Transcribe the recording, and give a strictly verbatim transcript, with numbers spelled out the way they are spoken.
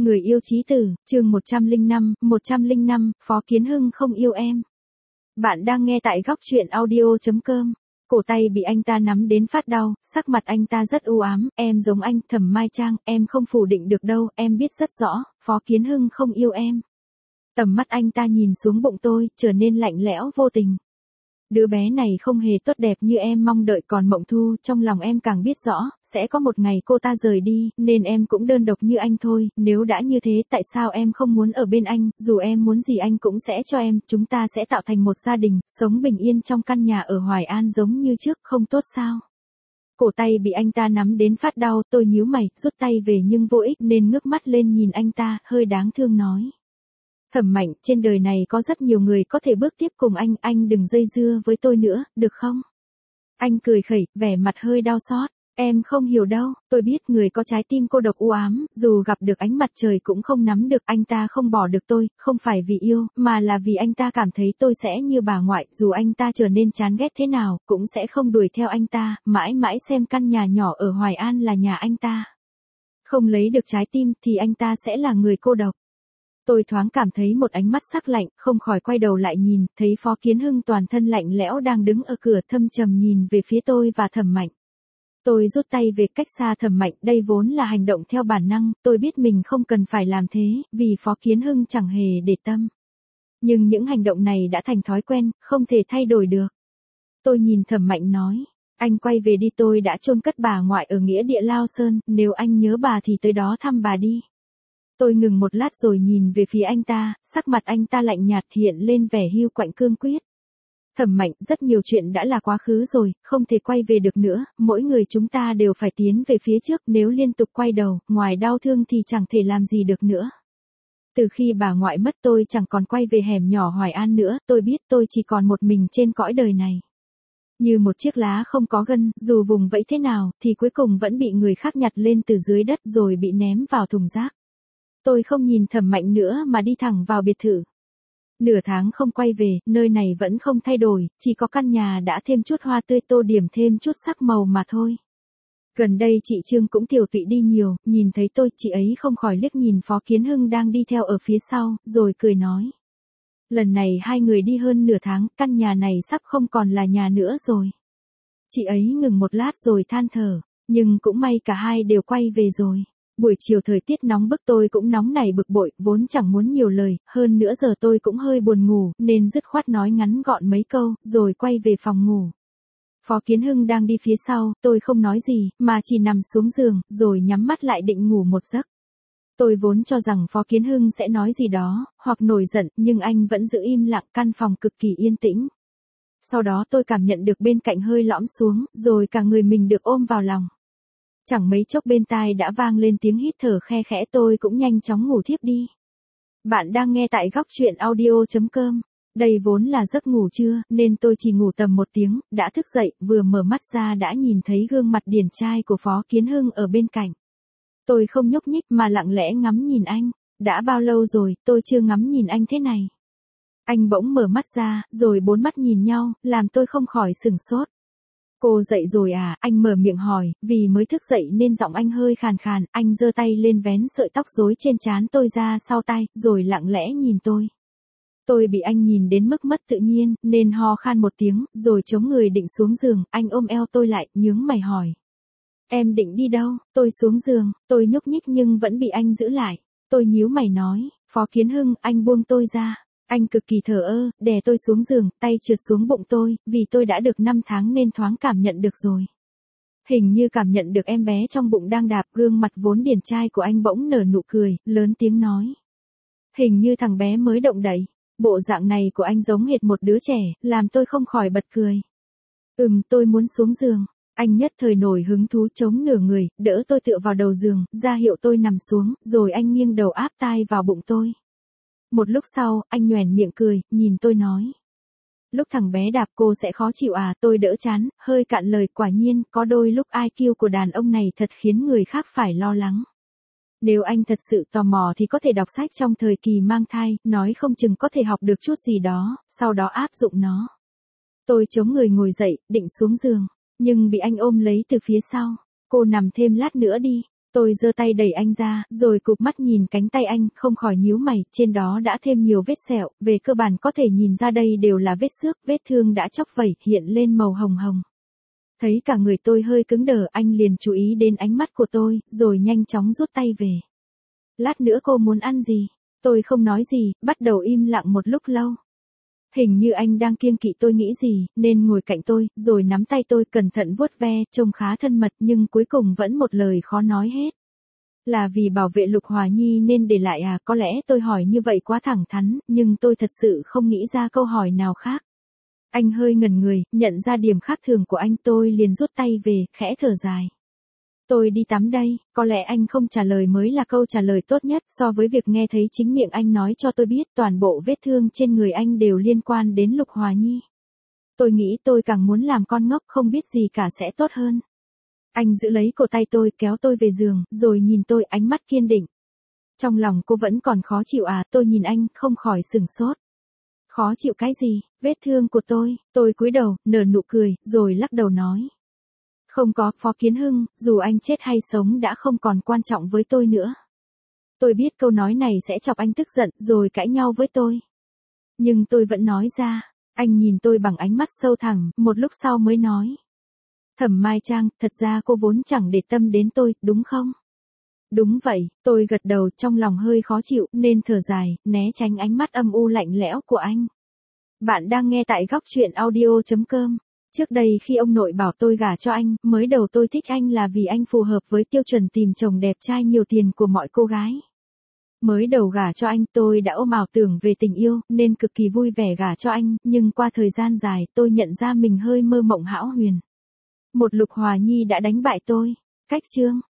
Người yêu chí tử, chương một trăm lẻ năm, một trăm lẻ năm, Phó Kiến Hưng không yêu em. Bạn đang nghe tại góc truyện audio chấm com. Cổ tay bị anh ta nắm đến phát đau, sắc mặt anh ta rất u ám, em giống anh, Thẩm Mai Trang, em không phủ định được đâu, em biết rất rõ, Phó Kiến Hưng không yêu em. Tầm mắt anh ta nhìn xuống bụng tôi, trở nên lạnh lẽo vô tình. Đứa bé này không hề tốt đẹp như em mong đợi, còn Mộng Thu, trong lòng em càng biết rõ, sẽ có một ngày cô ta rời đi, nên em cũng đơn độc như anh thôi, nếu đã như thế tại sao em không muốn ở bên anh, dù em muốn gì anh cũng sẽ cho em, chúng ta sẽ tạo thành một gia đình, sống bình yên trong căn nhà ở Hoài An giống như trước, không tốt sao? Cổ tay bị anh ta nắm đến phát đau, tôi nhíu mày, rút tay về nhưng vô ích nên ngước mắt lên nhìn anh ta, hơi đáng thương nói. Thẩm Mạnh, trên đời này có rất nhiều người có thể bước tiếp cùng anh, anh đừng dây dưa với tôi nữa, được không? Anh cười khẩy, vẻ mặt hơi đau xót. Em không hiểu đâu, tôi biết người có trái tim cô độc u ám, dù gặp được ánh mặt trời cũng không nắm được, anh ta không bỏ được tôi, không phải vì yêu, mà là vì anh ta cảm thấy tôi sẽ như bà ngoại, dù anh ta trở nên chán ghét thế nào, cũng sẽ không đuổi theo anh ta, mãi mãi xem căn nhà nhỏ ở Hoài An là nhà anh ta. Không lấy được trái tim thì anh ta sẽ là người cô độc. Tôi thoáng cảm thấy một ánh mắt sắc lạnh, không khỏi quay đầu lại nhìn, thấy Phó Kiến Hưng toàn thân lạnh lẽo đang đứng ở cửa thâm trầm nhìn về phía tôi và Thẩm Mạnh. Tôi rút tay về cách xa Thẩm Mạnh, đây vốn là hành động theo bản năng, tôi biết mình không cần phải làm thế, vì Phó Kiến Hưng chẳng hề để tâm. Nhưng những hành động này đã thành thói quen, không thể thay đổi được. Tôi nhìn Thẩm Mạnh nói, anh quay về đi, tôi đã chôn cất bà ngoại ở nghĩa địa Lao Sơn, nếu anh nhớ bà thì tới đó thăm bà đi. Tôi ngừng một lát rồi nhìn về phía anh ta, sắc mặt anh ta lạnh nhạt hiện lên vẻ hiu quạnh cương quyết. Thẩm Mạnh, rất nhiều chuyện đã là quá khứ rồi, không thể quay về được nữa, mỗi người chúng ta đều phải tiến về phía trước, nếu liên tục quay đầu, ngoài đau thương thì chẳng thể làm gì được nữa. Từ khi bà ngoại mất tôi chẳng còn quay về hẻm nhỏ Hoài An nữa, tôi biết tôi chỉ còn một mình trên cõi đời này. Như một chiếc lá không có gân, dù vùng vẫy thế nào, thì cuối cùng vẫn bị người khác nhặt lên từ dưới đất rồi bị ném vào thùng rác. Tôi không nhìn Thẩm Mạnh nữa mà đi thẳng vào biệt thự. Nửa tháng không quay về, nơi này vẫn không thay đổi, chỉ có căn nhà đã thêm chút hoa tươi tô điểm thêm chút sắc màu mà thôi. Gần đây chị Trương cũng tiểu tụy đi nhiều, nhìn thấy tôi, chị ấy không khỏi liếc nhìn Phó Kiến Hưng đang đi theo ở phía sau, rồi cười nói. Lần này hai người đi hơn nửa tháng, căn nhà này sắp không còn là nhà nữa rồi. Chị ấy ngừng một lát rồi than thở, nhưng cũng may cả hai đều quay về rồi. Buổi chiều thời tiết nóng bức tôi cũng nóng nảy bực bội, vốn chẳng muốn nhiều lời, hơn nữa giờ tôi cũng hơi buồn ngủ, nên dứt khoát nói ngắn gọn mấy câu, rồi quay về phòng ngủ. Phó Kiến Hưng đang đi phía sau, tôi không nói gì, mà chỉ nằm xuống giường, rồi nhắm mắt lại định ngủ một giấc. Tôi vốn cho rằng Phó Kiến Hưng sẽ nói gì đó, hoặc nổi giận, nhưng anh vẫn giữ im lặng, căn phòng cực kỳ yên tĩnh. Sau đó tôi cảm nhận được bên cạnh hơi lõm xuống, rồi cả người mình được ôm vào lòng. Chẳng mấy chốc bên tai đã vang lên tiếng hít thở khe khẽ, tôi cũng nhanh chóng ngủ thiếp đi. Bạn đang nghe tại góc truyện audio chấm com. Đây vốn là giấc ngủ trưa, nên tôi chỉ ngủ tầm một tiếng, đã thức dậy, vừa mở mắt ra đã nhìn thấy gương mặt điển trai của Phó Kiến Hưng ở bên cạnh. Tôi không nhúc nhích mà lặng lẽ ngắm nhìn anh, đã bao lâu rồi, tôi chưa ngắm nhìn anh thế này. Anh bỗng mở mắt ra, rồi bốn mắt nhìn nhau, làm tôi không khỏi sửng sốt. Cô dậy rồi à, anh mở miệng hỏi, vì mới thức dậy nên giọng anh hơi khàn khàn, anh giơ tay lên vén sợi tóc rối trên trán tôi ra sau tai, rồi lặng lẽ nhìn tôi. Tôi bị anh nhìn đến mức mất tự nhiên, nên ho khan một tiếng, rồi chống người định xuống giường, anh ôm eo tôi lại, nhướng mày hỏi. Em định đi đâu? Tôi xuống giường, tôi nhúc nhích nhưng vẫn bị anh giữ lại. Tôi nhíu mày nói, Phó Kiến Hưng, anh buông tôi ra. Anh cực kỳ thờ ơ, đè tôi xuống giường, tay trượt xuống bụng tôi, vì tôi đã được năm tháng nên thoáng cảm nhận được rồi. Hình như cảm nhận được em bé trong bụng đang đạp, gương mặt vốn điển trai của anh bỗng nở nụ cười, lớn tiếng nói. Hình như thằng bé mới động đậy, bộ dạng này của anh giống hệt một đứa trẻ, làm tôi không khỏi bật cười. Ừm, tôi muốn xuống giường. Anh nhất thời nổi hứng thú chống nửa người, đỡ tôi tựa vào đầu giường, ra hiệu tôi nằm xuống, rồi anh nghiêng đầu áp tai vào bụng tôi. Một lúc sau, anh nhoẻn miệng cười, nhìn tôi nói. Lúc thằng bé đạp cô sẽ khó chịu à, tôi đỡ chán, hơi cạn lời, quả nhiên, có đôi lúc i kiu của đàn ông này thật khiến người khác phải lo lắng. Nếu anh thật sự tò mò thì có thể đọc sách trong thời kỳ mang thai, nói không chừng có thể học được chút gì đó, sau đó áp dụng nó. Tôi chống người ngồi dậy, định xuống giường, nhưng bị anh ôm lấy từ phía sau. Cô nằm thêm lát nữa đi. Tôi giơ tay đẩy anh ra, rồi cụp mắt nhìn cánh tay anh, không khỏi nhíu mày, trên đó đã thêm nhiều vết sẹo, về cơ bản có thể nhìn ra đây đều là vết xước, vết thương đã chóc vẩy, hiện lên màu hồng hồng. Thấy cả người tôi hơi cứng đờ, anh liền chú ý đến ánh mắt của tôi, rồi nhanh chóng rút tay về. Lát nữa cô muốn ăn gì? Tôi không nói gì, bắt đầu im lặng một lúc lâu. Hình như anh đang kiêng kỵ tôi nghĩ gì, nên ngồi cạnh tôi, rồi nắm tay tôi cẩn thận vuốt ve, trông khá thân mật nhưng cuối cùng vẫn một lời khó nói hết. Là vì bảo vệ Lục Hòa Nhi nên để lại à, có lẽ tôi hỏi như vậy quá thẳng thắn, nhưng tôi thật sự không nghĩ ra câu hỏi nào khác. Anh hơi ngẩn người, nhận ra điểm khác thường của anh, tôi liền rút tay về, khẽ thở dài. Tôi đi tắm đây, có lẽ anh không trả lời mới là câu trả lời tốt nhất so với việc nghe thấy chính miệng anh nói cho tôi biết toàn bộ vết thương trên người anh đều liên quan đến Lục Hòa Nhi. Tôi nghĩ tôi càng muốn làm con ngốc không biết gì cả sẽ tốt hơn. Anh giữ lấy cổ tay tôi kéo tôi về giường, rồi nhìn tôi ánh mắt kiên định. Trong lòng cô vẫn còn khó chịu à, tôi nhìn anh, không khỏi sửng sốt. Khó chịu cái gì, vết thương của tôi, tôi cúi đầu, nở nụ cười, rồi lắc đầu nói. Không có, Phó Kiến Hưng, dù anh chết hay sống đã không còn quan trọng với tôi nữa. Tôi biết câu nói này sẽ chọc anh tức giận, rồi cãi nhau với tôi. Nhưng tôi vẫn nói ra, anh nhìn tôi bằng ánh mắt sâu thẳm, một lúc sau mới nói. Thẩm Mai Trang, thật ra cô vốn chẳng để tâm đến tôi, đúng không? Đúng vậy, tôi gật đầu, trong lòng hơi khó chịu, nên thở dài, né tránh ánh mắt âm u lạnh lẽo của anh. Bạn đang nghe tại góc truyện audio chấm com. Trước đây khi ông nội bảo tôi gả cho anh, mới đầu tôi thích anh là vì anh phù hợp với tiêu chuẩn tìm chồng đẹp trai nhiều tiền của mọi cô gái. Mới đầu gả cho anh tôi đã ôm ảo tưởng về tình yêu, nên cực kỳ vui vẻ gả cho anh, nhưng qua thời gian dài tôi nhận ra mình hơi mơ mộng hão huyền. Một Lục Hòa Nhi đã đánh bại tôi. Cách chương